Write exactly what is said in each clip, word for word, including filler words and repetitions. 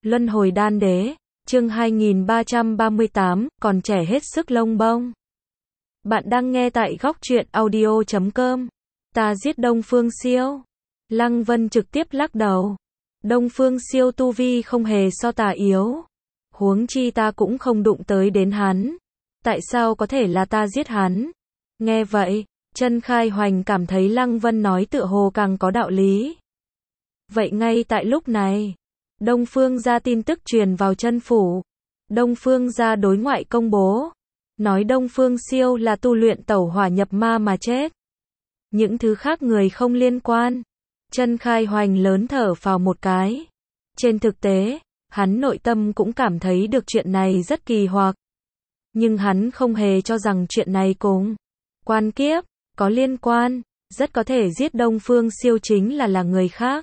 Luân hồi đan đế, chương hai nghìn ba trăm ba mươi tám, còn trẻ hết sức lông bông. Bạn đang nghe tại góc truyện audio chấm com. Ta giết Đông Phương Siêu. Lăng Vân trực tiếp lắc đầu. Đông Phương Siêu tu vi không hề so ta yếu. Huống chi ta cũng không đụng tới đến hắn. Tại sao có thể là ta giết hắn? Nghe vậy, Chân Khai Hoành cảm thấy Lăng Vân nói tựa hồ càng có đạo lý. Vậy ngay tại lúc này, Đông Phương gia tin tức truyền vào Chân phủ. Đông Phương gia đối ngoại công bố, nói Đông Phương Siêu là tu luyện tẩu hỏa nhập ma mà chết. Những thứ khác người không liên quan. Chân Khai Hoành lớn thở phào một cái. Trên thực tế, hắn nội tâm cũng cảm thấy được chuyện này rất kỳ hoặc. Nhưng hắn không hề cho rằng chuyện này cùng Quan Kiếp có liên quan, rất có thể giết Đông Phương Siêu chính là là người khác.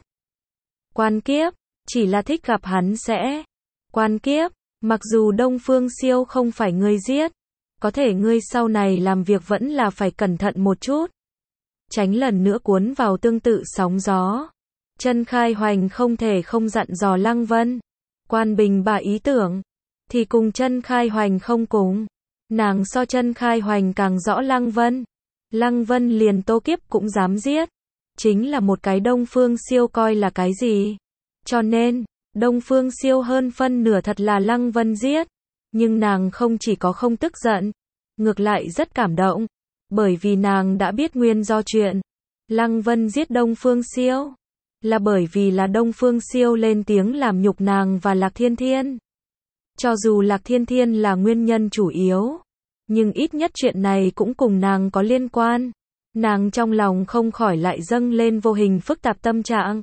Quan Kiếp chỉ là thích gặp hắn sẽ. Quan Kiếp, mặc dù Đông Phương Siêu không phải ngươi giết, có thể ngươi sau này làm việc vẫn là phải cẩn thận một chút. Tránh lần nữa cuốn vào tương tự sóng gió. Chân Khai Hoành không thể không dặn dò Lăng Vân. Quan Bình bà ý tưởng, thì cùng Chân Khai Hoành không cùng. Nàng so Chân Khai Hoành càng rõ Lăng Vân. Lăng Vân liền Tô Kiếp cũng dám giết. Chính là một cái Đông Phương Siêu coi là cái gì. Cho nên, Đông Phương Siêu hơn phân nửa thật là Lăng Vân giết. Nhưng nàng không chỉ có không tức giận, ngược lại rất cảm động. Bởi vì nàng đã biết nguyên do chuyện. Lăng Vân giết Đông Phương Siêu là bởi vì là Đông Phương Siêu lên tiếng làm nhục nàng và Lạc Thiên Thiên. Cho dù Lạc Thiên Thiên là nguyên nhân chủ yếu, nhưng ít nhất chuyện này cũng cùng nàng có liên quan. Nàng trong lòng không khỏi lại dâng lên vô hình phức tạp tâm trạng.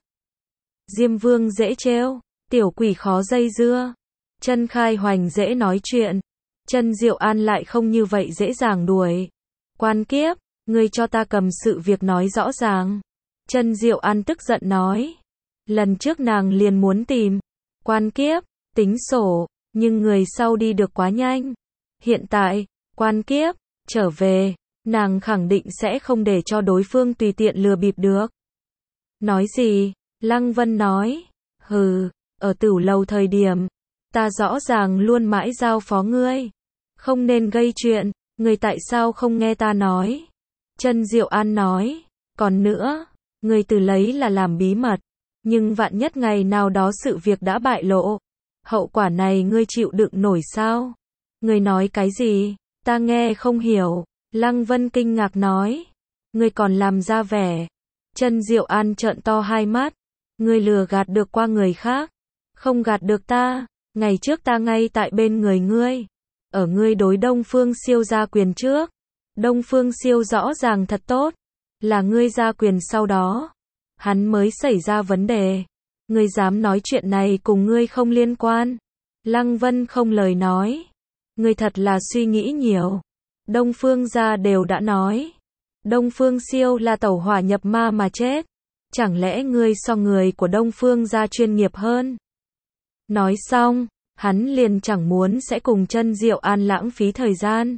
Diêm Vương dễ trêu, tiểu quỷ khó dây dưa. Chân Khai Hoành dễ nói chuyện, Chân Diệu An lại không như vậy dễ dàng đuổi. Quan Kiếp, ngươi cho ta cầm sự việc nói rõ ràng. Chân Diệu An tức giận nói. Lần trước nàng liền muốn tìm Quan Kiếp tính sổ, nhưng người sau đi được quá nhanh. Hiện tại, Quan Kiếp trở về, nàng khẳng định sẽ không để cho đối phương tùy tiện lừa bịp được. Nói gì? Lăng Vân nói. Hừ, ở Tửu Lầu thời điểm, ta rõ ràng luôn mãi giao phó ngươi, không nên gây chuyện, ngươi tại sao không nghe ta nói? Chân Diệu An nói. Còn nữa, ngươi từ lấy là làm bí mật, nhưng vạn nhất ngày nào đó sự việc đã bại lộ, hậu quả này ngươi chịu đựng nổi sao? Ngươi nói cái gì? Ta nghe không hiểu. Lăng Vân kinh ngạc nói. Ngươi còn làm ra vẻ. Chân Diệu An trợn to hai mắt. Ngươi lừa gạt được qua người khác, không gạt được ta. Ngày trước ta ngay tại bên người ngươi, ở ngươi đối Đông Phương Siêu ra quyền trước. Đông Phương Siêu rõ ràng thật tốt, là ngươi ra quyền sau đó, hắn mới xảy ra vấn đề. Ngươi dám nói chuyện này cùng ngươi không liên quan? Lăng Vân không lời nói. Ngươi thật là suy nghĩ nhiều. Đông Phương gia đều đã nói, Đông Phương Siêu là tẩu hỏa nhập ma mà chết. Chẳng lẽ ngươi so người của Đông Phương gia chuyên nghiệp hơn? Nói xong, hắn liền chẳng muốn sẽ cùng Chân Diệu An lãng phí thời gian.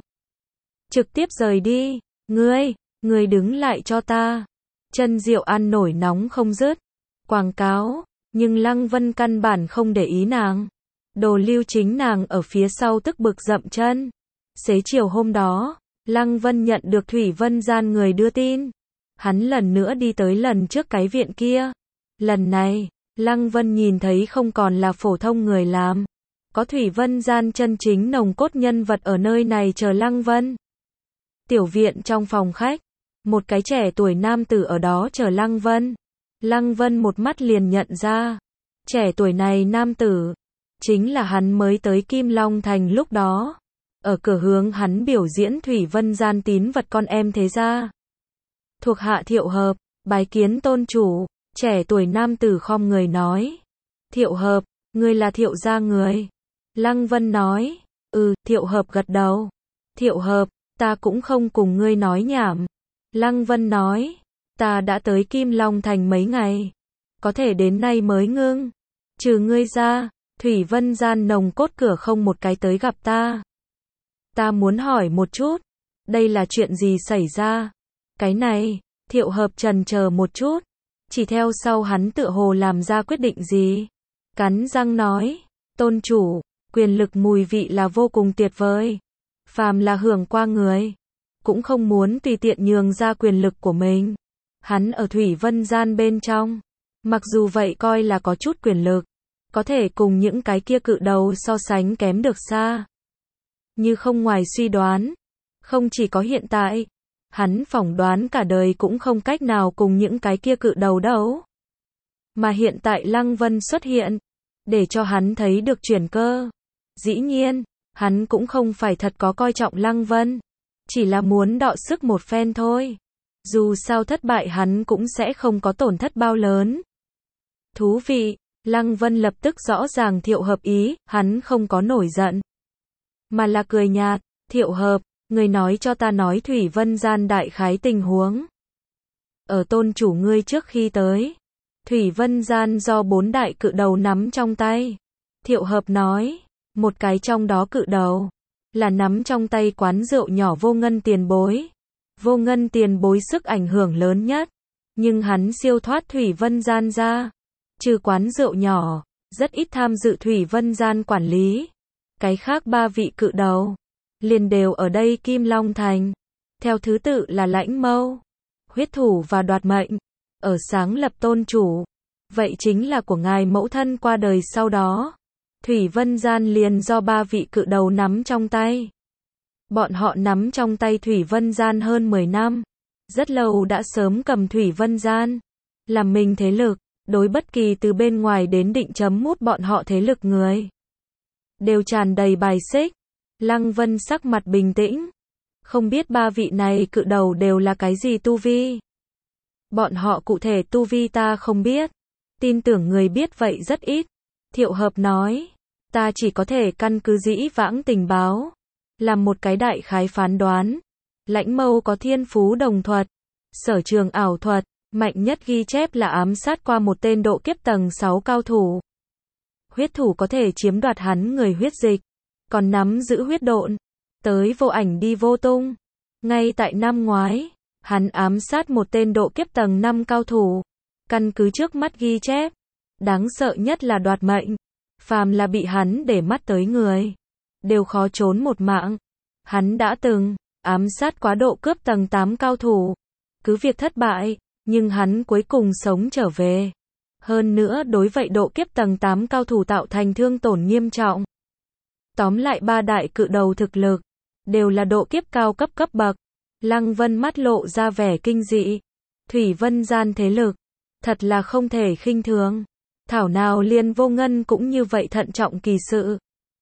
Trực tiếp rời đi. Ngươi, ngươi đứng lại cho ta. Chân Diệu An nổi nóng không dứt. Quảng cáo, nhưng Lăng Vân căn bản không để ý nàng. Đồ Lưu chính nàng ở phía sau tức bực dậm chân. Xế chiều hôm đó, Lăng Vân nhận được Thủy Vân Gian người đưa tin. Hắn lần nữa đi tới lần trước cái viện kia. Lần này, Lăng Vân nhìn thấy không còn là phổ thông người làm. Có Thủy Vân Gian chân chính nồng cốt nhân vật ở nơi này chờ Lăng Vân. Tiểu viện trong phòng khách, một cái trẻ tuổi nam tử ở đó chờ Lăng Vân. Lăng Vân một mắt liền nhận ra, trẻ tuổi này nam tử, chính là hắn mới tới Kim Long Thành lúc đó. Ở cửa hướng hắn biểu diễn Thủy Vân Gian tín vật con em thế gia. Thuộc hạ Thiệu Hợp, bái kiến tôn chủ. Trẻ tuổi nam tử khom người nói. Thiệu Hợp, ngươi là Thiệu gia người? Lăng Vân nói. Ừ, Thiệu Hợp gật đầu. Thiệu Hợp, ta cũng không cùng ngươi nói nhảm. Lăng Vân nói. Ta đã tới Kim Long Thành mấy ngày, có thể đến nay mới ngưng. Trừ ngươi ra, Thủy Vân Gian nồng cốt cửa không một cái tới gặp ta. Ta muốn hỏi một chút, đây là chuyện gì xảy ra? Cái này, Thiệu Hợp trần chờ một chút, chỉ theo sau hắn tựa hồ làm ra quyết định gì. Cắn răng nói, Tôn chủ, quyền lực mùi vị là vô cùng tuyệt vời. Phàm là hưởng qua người, cũng không muốn tùy tiện nhường ra quyền lực của mình. Hắn ở Thủy Vân Gian bên trong, mặc dù vậy coi là có chút quyền lực, có thể cùng những cái kia cự đầu so sánh kém được xa. Như không ngoài suy đoán, không chỉ có hiện tại, hắn phỏng đoán cả đời cũng không cách nào cùng những cái kia cự đầu đấu. Mà hiện tại Lăng Vân xuất hiện, để cho hắn thấy được chuyển cơ. Dĩ nhiên, hắn cũng không phải thật có coi trọng Lăng Vân, chỉ là muốn đọ sức một phen thôi. Dù sao thất bại hắn cũng sẽ không có tổn thất bao lớn. Thú vị, Lăng Vân lập tức rõ ràng Thiệu Hợp ý, hắn không có nổi giận, mà là cười nhạt. Thiệu Hợp, người nói cho ta nói Thủy Vân Gian đại khái tình huống. Ở tôn chủ ngươi trước khi tới, Thủy Vân Gian do bốn đại cự đầu nắm trong tay. Thiệu Hợp nói, một cái trong đó cự đầu, là nắm trong tay quán rượu nhỏ Vô Ngân Tiền Bối. Vô Ngân Tiền Bối sức ảnh hưởng lớn nhất, nhưng hắn siêu thoát Thủy Vân Gian ra. Trừ quán rượu nhỏ, rất ít tham dự Thủy Vân Gian quản lý. Cái khác ba vị cự đầu, liền đều ở đây Kim Long Thành. Theo thứ tự là Lãnh Mâu, Huyết Thủ và Đoạt Mệnh. Ở sáng lập tôn chủ, vậy chính là của ngài mẫu thân qua đời sau đó. Thủy Vân Gian liền do ba vị cự đầu nắm trong tay. Bọn họ nắm trong tay Thủy Vân Gian hơn mười năm. Rất lâu đã sớm cầm Thủy Vân Gian làm mình thế lực, đối bất kỳ từ bên ngoài đến định chấm mút bọn họ thế lực người, đều tràn đầy bài xích. Lăng Vân sắc mặt bình tĩnh, không biết ba vị này cự đầu đều là cái gì tu vi. Bọn họ cụ thể tu vi ta không biết, tin tưởng người biết vậy rất ít. Thiệu Hợp nói, ta chỉ có thể căn cứ dĩ vãng tình báo, làm một cái đại khái phán đoán. Lãnh Mâu có thiên phú đồng thuật, sở trường ảo thuật, mạnh nhất ghi chép là ám sát qua một tên độ kiếp tầng sáu cao thủ. Huyết Thủ có thể chiếm đoạt hắn người huyết dịch, còn nắm giữ huyết độn, tới vô ảnh đi vô tung. Ngay tại năm ngoái, hắn ám sát một tên độ kiếp tầng năm cao thủ. Căn cứ trước mắt ghi chép, đáng sợ nhất là Đoạt Mệnh. Phàm là bị hắn để mắt tới người, đều khó trốn một mạng. Hắn đã từng ám sát quá độ cướp tầng tám cao thủ. Cứ việc thất bại, nhưng hắn cuối cùng sống trở về. Hơn nữa đối vậy độ kiếp tầng tám cao thủ tạo thành thương tổn nghiêm trọng. Tóm lại ba đại cự đầu thực lực, đều là độ kiếp cao cấp cấp bậc. Lăng Vân mắt lộ ra vẻ kinh dị. Thủy Vân Gian thế lực, thật là không thể khinh thường. Thảo nào liền Vô Ngân cũng như vậy thận trọng kỳ sự.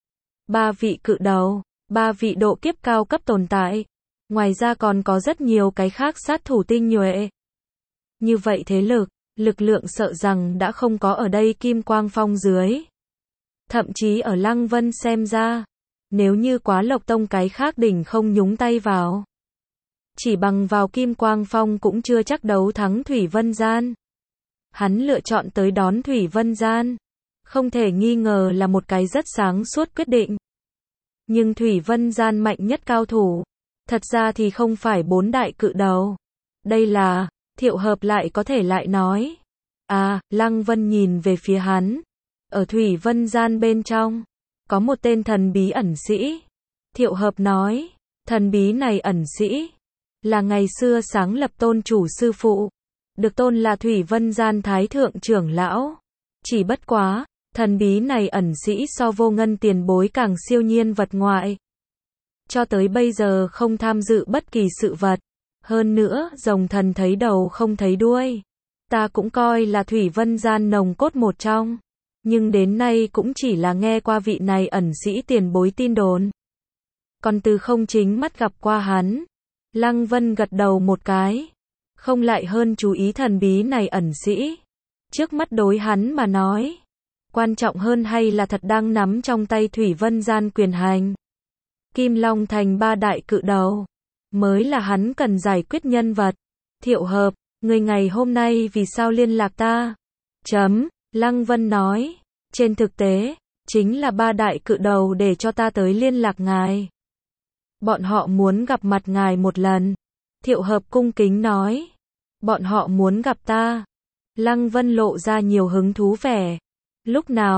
Ba vị cự đầu, ba vị độ kiếp cao cấp tồn tại. Ngoài ra còn có rất nhiều cái khác sát thủ tinh nhuệ. Như vậy thế lực, lực lượng sợ rằng đã không có ở đây Kim Quang Phong dưới. Thậm chí ở Lăng Vân xem ra, nếu như Quá Lộc Tông cái khác đỉnh không nhúng tay vào, chỉ bằng vào Kim Quang Phong cũng chưa chắc đấu thắng Thủy Vân Gian. Hắn lựa chọn tới đón Thủy Vân Gian, không thể nghi ngờ là một cái rất sáng suốt quyết định. Nhưng Thủy Vân Gian mạnh nhất cao thủ, thật ra thì không phải bốn đại cự đầu. Đây là, Thiệu Hợp lại có thể lại nói. À, Lăng Vân nhìn về phía hắn. Ở Thủy Vân Gian bên trong, có một tên thần bí ẩn sĩ. Thiệu Hợp nói, thần bí này ẩn sĩ, là ngày xưa sáng lập tôn chủ sư phụ, được tôn là Thủy Vân Gian Thái Thượng trưởng lão. Chỉ bất quá, thần bí này ẩn sĩ so Vô Ngân Tiền Bối càng siêu nhiên vật ngoại. Cho tới bây giờ không tham dự bất kỳ sự vật. Hơn nữa, rồng thần thấy đầu không thấy đuôi. Ta cũng coi là Thủy Vân Gian nồng cốt một trong. Nhưng đến nay cũng chỉ là nghe qua vị này ẩn sĩ tiền bối tin đồn. Còn từ không chính mắt gặp qua hắn. Lăng Vân gật đầu một cái. Không lại hơn chú ý thần bí này ẩn sĩ. Trước mắt đối hắn mà nói, quan trọng hơn hay là thật đang nắm trong tay Thủy Vân Gian quyền hành. Kim Long Thành ba đại cự đầu, mới là hắn cần giải quyết nhân vật. Thiệu Hợp, người ngày hôm nay vì sao liên lạc ta? Chấm, Lăng Vân nói, trên thực tế, chính là ba đại cự đầu để cho ta tới liên lạc ngài. Bọn họ muốn gặp mặt ngài một lần. Thiệu Hợp cung kính nói, bọn họ muốn gặp ta. Lăng Vân lộ ra nhiều hứng thú vẻ. Lúc nào?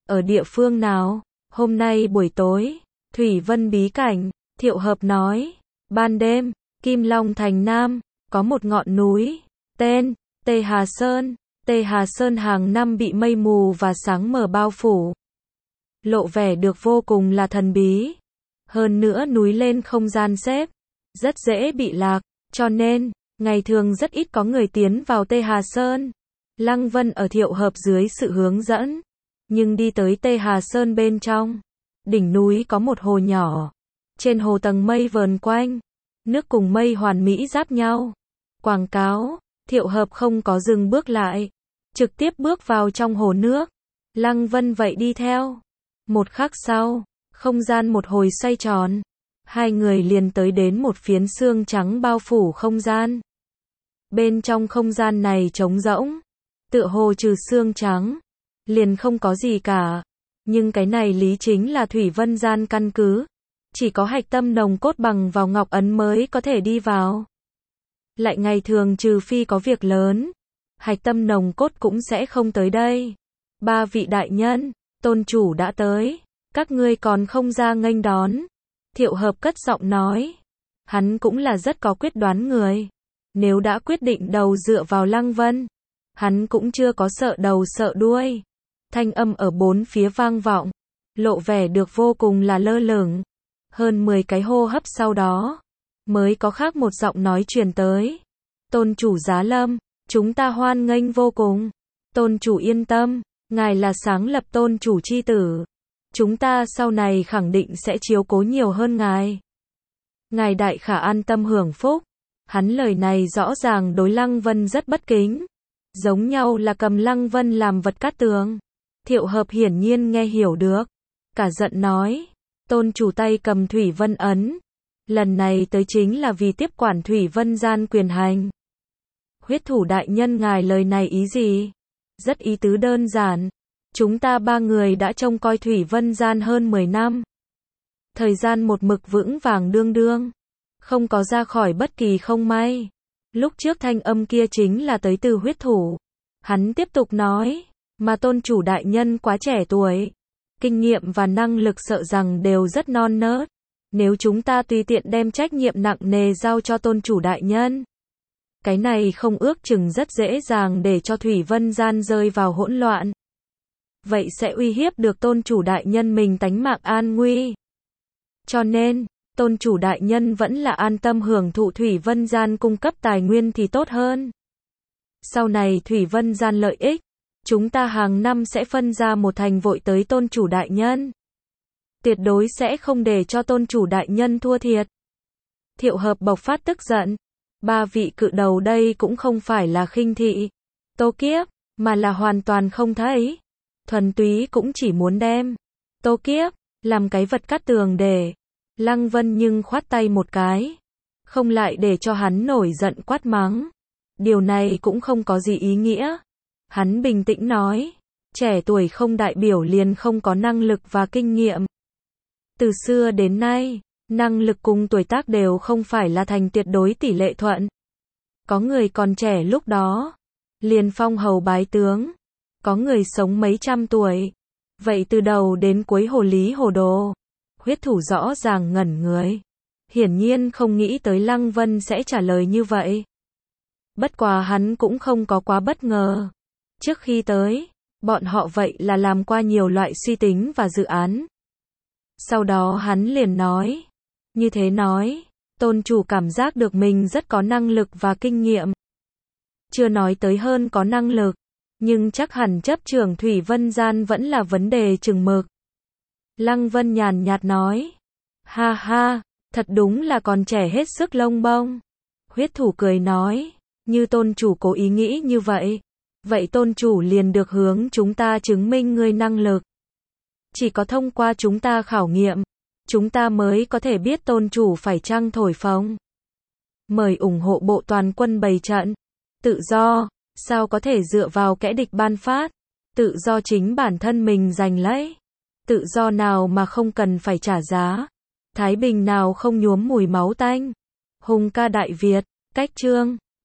Ở địa phương nào? Hôm nay buổi tối, Thủy Vân bí cảnh, Thiệu Hợp nói. Ban đêm, Kim Long Thành Nam, có một ngọn núi, tên, Tê Hà Sơn. Tê Hà Sơn hàng năm bị mây mù và sáng mờ bao phủ. Lộ vẻ được vô cùng là thần bí. Hơn nữa núi lên không gian xếp, rất dễ bị lạc, cho nên, ngày thường rất ít có người tiến vào Tê Hà Sơn. Lăng Vân ở Thiệu Hợp dưới sự hướng dẫn, nhưng đi tới Tê Hà Sơn bên trong. Đỉnh núi có một hồ nhỏ, trên hồ tầng mây vờn quanh, nước cùng mây hoàn mỹ giáp nhau. Quảng cáo, Thiệu Hợp không có dừng bước lại, trực tiếp bước vào trong hồ nước. Lăng Vân vậy đi theo. Một khắc sau, không gian một hồi xoay tròn, hai người liền tới đến một phiến sương trắng bao phủ không gian. Bên trong không gian này trống rỗng, tựa hồ trừ sương trắng, liền không có gì cả. Nhưng cái này lý chính là Thủy Vân gian căn cứ, chỉ có hạch tâm nồng cốt bằng vào ngọc ấn mới có thể đi vào. Lại ngày thường trừ phi có việc lớn, hạch tâm nồng cốt cũng sẽ không tới đây. Ba vị đại nhân, tôn chủ đã tới, các ngươi còn không ra nghênh đón. Thiệu Hợp cất giọng nói. Hắn cũng là rất có quyết đoán người. Nếu đã quyết định đầu dựa vào Lăng Vân, hắn cũng chưa có sợ đầu sợ đuôi. Thanh âm ở bốn phía vang vọng, lộ vẻ được vô cùng là lơ lửng. Hơn mười cái hô hấp sau đó, mới có khác một giọng nói truyền tới. Tôn chủ Giá Lâm, chúng ta hoan nghênh vô cùng. Tôn chủ yên tâm, ngài là sáng lập tôn chủ chi tử. Chúng ta sau này khẳng định sẽ chiếu cố nhiều hơn ngài. Ngài đại khả an tâm hưởng phúc. Hắn lời này rõ ràng đối Lăng Vân rất bất kính. Giống nhau là cầm Lăng Vân làm vật cát tường. Thiệu Hợp hiển nhiên nghe hiểu được. Cả giận nói. Tôn chủ tay cầm Thủy Vân ấn. Lần này tới chính là vì tiếp quản Thủy Vân gian quyền hành. Huyết thủ đại nhân ngài lời này ý gì? Rất ý tứ đơn giản. Chúng ta ba người đã trông coi Thủy Vân gian hơn mười năm. Thời gian một mực vững vàng đương đương. Không có ra khỏi bất kỳ không may. Lúc trước thanh âm kia chính là tới từ huyết thủ. Hắn tiếp tục nói. Mà tôn chủ đại nhân quá trẻ tuổi. Kinh nghiệm và năng lực sợ rằng đều rất non nớt. Nếu chúng ta tùy tiện đem trách nhiệm nặng nề giao cho tôn chủ đại nhân, cái này không ước chừng rất dễ dàng để cho Thủy Vân gian rơi vào hỗn loạn. Vậy sẽ uy hiếp được tôn chủ đại nhân mình tánh mạng an nguy. Cho nên, tôn chủ đại nhân vẫn là an tâm hưởng thụ Thủy Vân gian cung cấp tài nguyên thì tốt hơn. Sau này Thủy Vân gian lợi ích, chúng ta hàng năm sẽ phân ra một thành vội tới tôn chủ đại nhân. Tuyệt đối sẽ không để cho tôn chủ đại nhân thua thiệt. Thiệu Hợp bộc phát tức giận. Ba vị cự đầu đây cũng không phải là khinh thị, Tô Kiếp, mà là hoàn toàn không thấy. Thuần túy cũng chỉ muốn đem Tô Kiếp làm cái vật cát tường để. Lăng Vân nhưng khoát tay một cái, không lại để cho hắn nổi giận quát mắng. Điều này cũng không có gì ý nghĩa. Hắn bình tĩnh nói, trẻ tuổi không đại biểu liền không có năng lực và kinh nghiệm. Từ xưa đến nay, năng lực cùng tuổi tác đều không phải là thành tuyệt đối tỷ lệ thuận. Có người còn trẻ lúc đó, liền phong hầu bái tướng. Có người sống mấy trăm tuổi. Vậy từ đầu đến cuối hồ lý hồ đồ. Huyết thủ rõ ràng ngẩn người. Hiển nhiên không nghĩ tới Lăng Vân sẽ trả lời như vậy. Bất quá hắn cũng không có quá bất ngờ. Trước khi tới, bọn họ vậy là làm qua nhiều loại suy tính và dự án. Sau đó hắn liền nói. Như thế nói, tôn chủ cảm giác được mình rất có năng lực và kinh nghiệm. Chưa nói tới hơn có năng lực, nhưng chắc hẳn chấp trưởng Thủy Vân gian vẫn là vấn đề chừng mực. Lăng Vân nhàn nhạt nói. Ha ha, thật đúng là còn trẻ hết sức lông bông. Huyết thủ cười nói. Như tôn chủ cố ý nghĩ như vậy. Vậy tôn chủ liền được hướng chúng ta chứng minh ngươi năng lực. Chỉ có thông qua chúng ta khảo nghiệm, chúng ta mới có thể biết tôn chủ phải chăng thổi phồng. Mời ủng hộ bộ toàn quân bày trận. Tự do, sao có thể dựa vào kẻ địch ban phát. Tự do chính bản thân mình giành lấy. Tự do nào mà không cần phải trả giá. Thái bình nào không nhuốm mùi máu tanh. Hùng ca Đại Việt, cách chương.